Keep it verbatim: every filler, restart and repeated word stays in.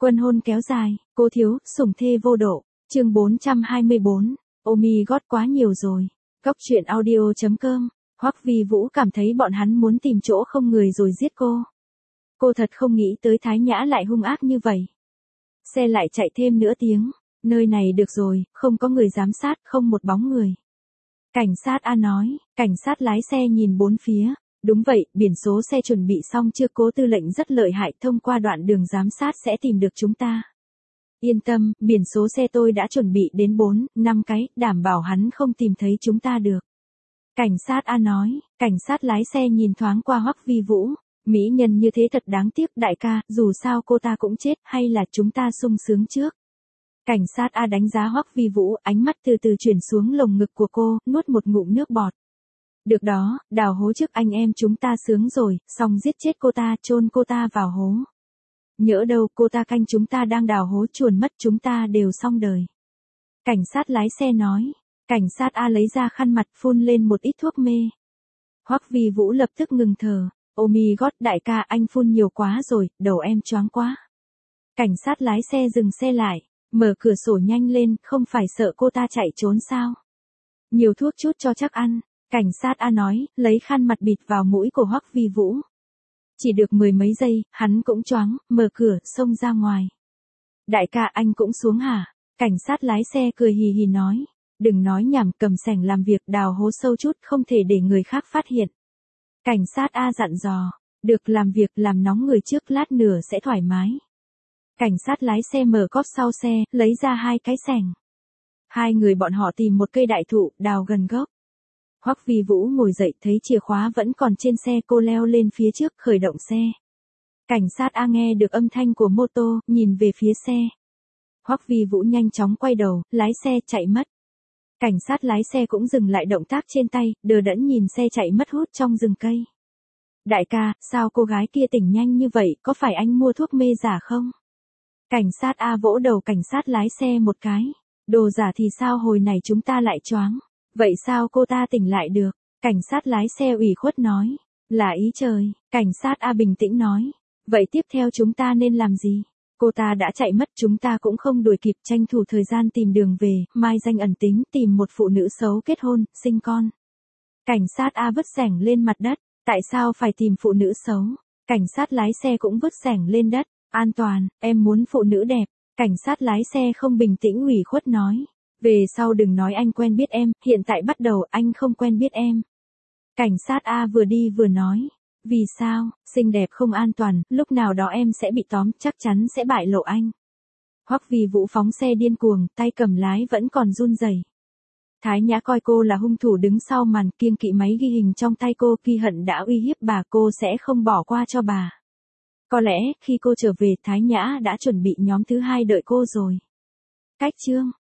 Quân hôn kéo dài, cô thiếu, sủng thê vô độ. Chương bốn trăm hai mươi bốn. Oh my god quá nhiều rồi. Góc truyện audio chấm com. Hoắc Vi Vũ cảm thấy bọn hắn muốn tìm chỗ không người rồi giết cô. Cô thật không nghĩ tới Thái Nhã lại hung ác như vậy. Xe lại chạy thêm nửa tiếng. Nơi này được rồi, không có người giám sát, không một bóng người. Cảnh sát A nói, cảnh sát lái xe nhìn bốn phía. Đúng vậy, biển số xe chuẩn bị xong chưa, Cố tư lệnh rất lợi hại, thông qua đoạn đường giám sát sẽ tìm được chúng ta. Yên tâm, biển số xe tôi đã chuẩn bị đến bốn, năm cái, đảm bảo hắn không tìm thấy chúng ta được. Cảnh sát A nói, cảnh sát lái xe nhìn thoáng qua Hoắc Vi Vũ. Mỹ nhân như thế thật đáng tiếc đại ca, dù sao cô ta cũng chết, hay là chúng ta sung sướng trước. Cảnh sát A đánh giá Hoắc Vi Vũ, ánh mắt từ từ chuyển xuống lồng ngực của cô, nuốt một ngụm nước bọt. Được đó, đào hố trước anh em chúng ta sướng rồi, xong giết chết cô ta, chôn cô ta vào hố. Nhỡ đâu cô ta canh chúng ta đang đào hố, chuồn mất chúng ta đều xong đời. Cảnh sát lái xe nói, cảnh sát A lấy ra khăn mặt phun lên một ít thuốc mê. Hoắc Vi Vũ lập tức ngừng thở, oh my god đại ca anh phun nhiều quá rồi, đầu em choáng quá. Cảnh sát lái xe dừng xe lại, mở cửa sổ nhanh lên, không phải sợ cô ta chạy trốn sao? Nhiều thuốc chút cho chắc ăn. Cảnh sát A nói, lấy khăn mặt bịt vào mũi của Hoắc Vi Vũ. Chỉ được mười mấy giây, hắn cũng choáng, mở cửa, xông ra ngoài. Đại ca anh cũng xuống hả? Cảnh sát lái xe cười hì hì nói. Đừng nói nhảm, cầm xẻng làm việc, đào hố sâu chút, không thể để người khác phát hiện. Cảnh sát A dặn dò. Được, làm việc, làm nóng người trước, lát nữa sẽ thoải mái. Cảnh sát lái xe mở cốp sau xe, lấy ra hai cái xẻng. Hai người bọn họ tìm một cây đại thụ, đào gần gốc. Hoắc Vi Vũ ngồi dậy thấy chìa khóa vẫn còn trên xe, cô leo lên phía trước khởi động xe. Cảnh sát A nghe được âm thanh của mô tô, nhìn về phía xe. Hoắc Vi Vũ nhanh chóng quay đầu, lái xe chạy mất. Cảnh sát lái xe cũng dừng lại động tác trên tay, đờ đẫn nhìn xe chạy mất hút trong rừng cây. Đại ca, sao cô gái kia tỉnh nhanh như vậy, có phải anh mua thuốc mê giả không? Cảnh sát A vỗ đầu cảnh sát lái xe một cái. Đồ giả thì sao, hồi này chúng ta lại choáng. Vậy sao cô ta tỉnh lại được? Cảnh sát lái xe ủy khuất nói. Là ý trời, cảnh sát A bình tĩnh nói. Vậy tiếp theo chúng ta nên làm gì? Cô ta đã chạy mất, chúng ta cũng không đuổi kịp, tranh thủ thời gian tìm đường về, mai danh ẩn tính, tìm một phụ nữ xấu kết hôn, sinh con. Cảnh sát A vứt xẻng lên mặt đất. Tại sao phải tìm phụ nữ xấu? Cảnh sát lái xe cũng vứt xẻng lên đất. An toàn, em muốn phụ nữ đẹp. Cảnh sát lái xe không bình tĩnh ủy khuất nói. Về sau đừng nói anh quen biết em, hiện tại bắt đầu anh không quen biết em. Cảnh sát A vừa đi vừa nói. Vì sao, xinh đẹp không an toàn, lúc nào đó em sẽ bị tóm, chắc chắn sẽ bại lộ anh. Hoắc Vi Vũ phóng xe điên cuồng, tay cầm lái vẫn còn run rẩy. Thái Nhã coi cô là hung thủ đứng sau màn, kiêng kỵ máy ghi hình trong tay cô, Kỳ Hận đã uy hiếp bà, cô sẽ không bỏ qua cho bà. Có lẽ, khi cô trở về, Thái Nhã đã chuẩn bị nhóm thứ hai đợi cô rồi. Cách chương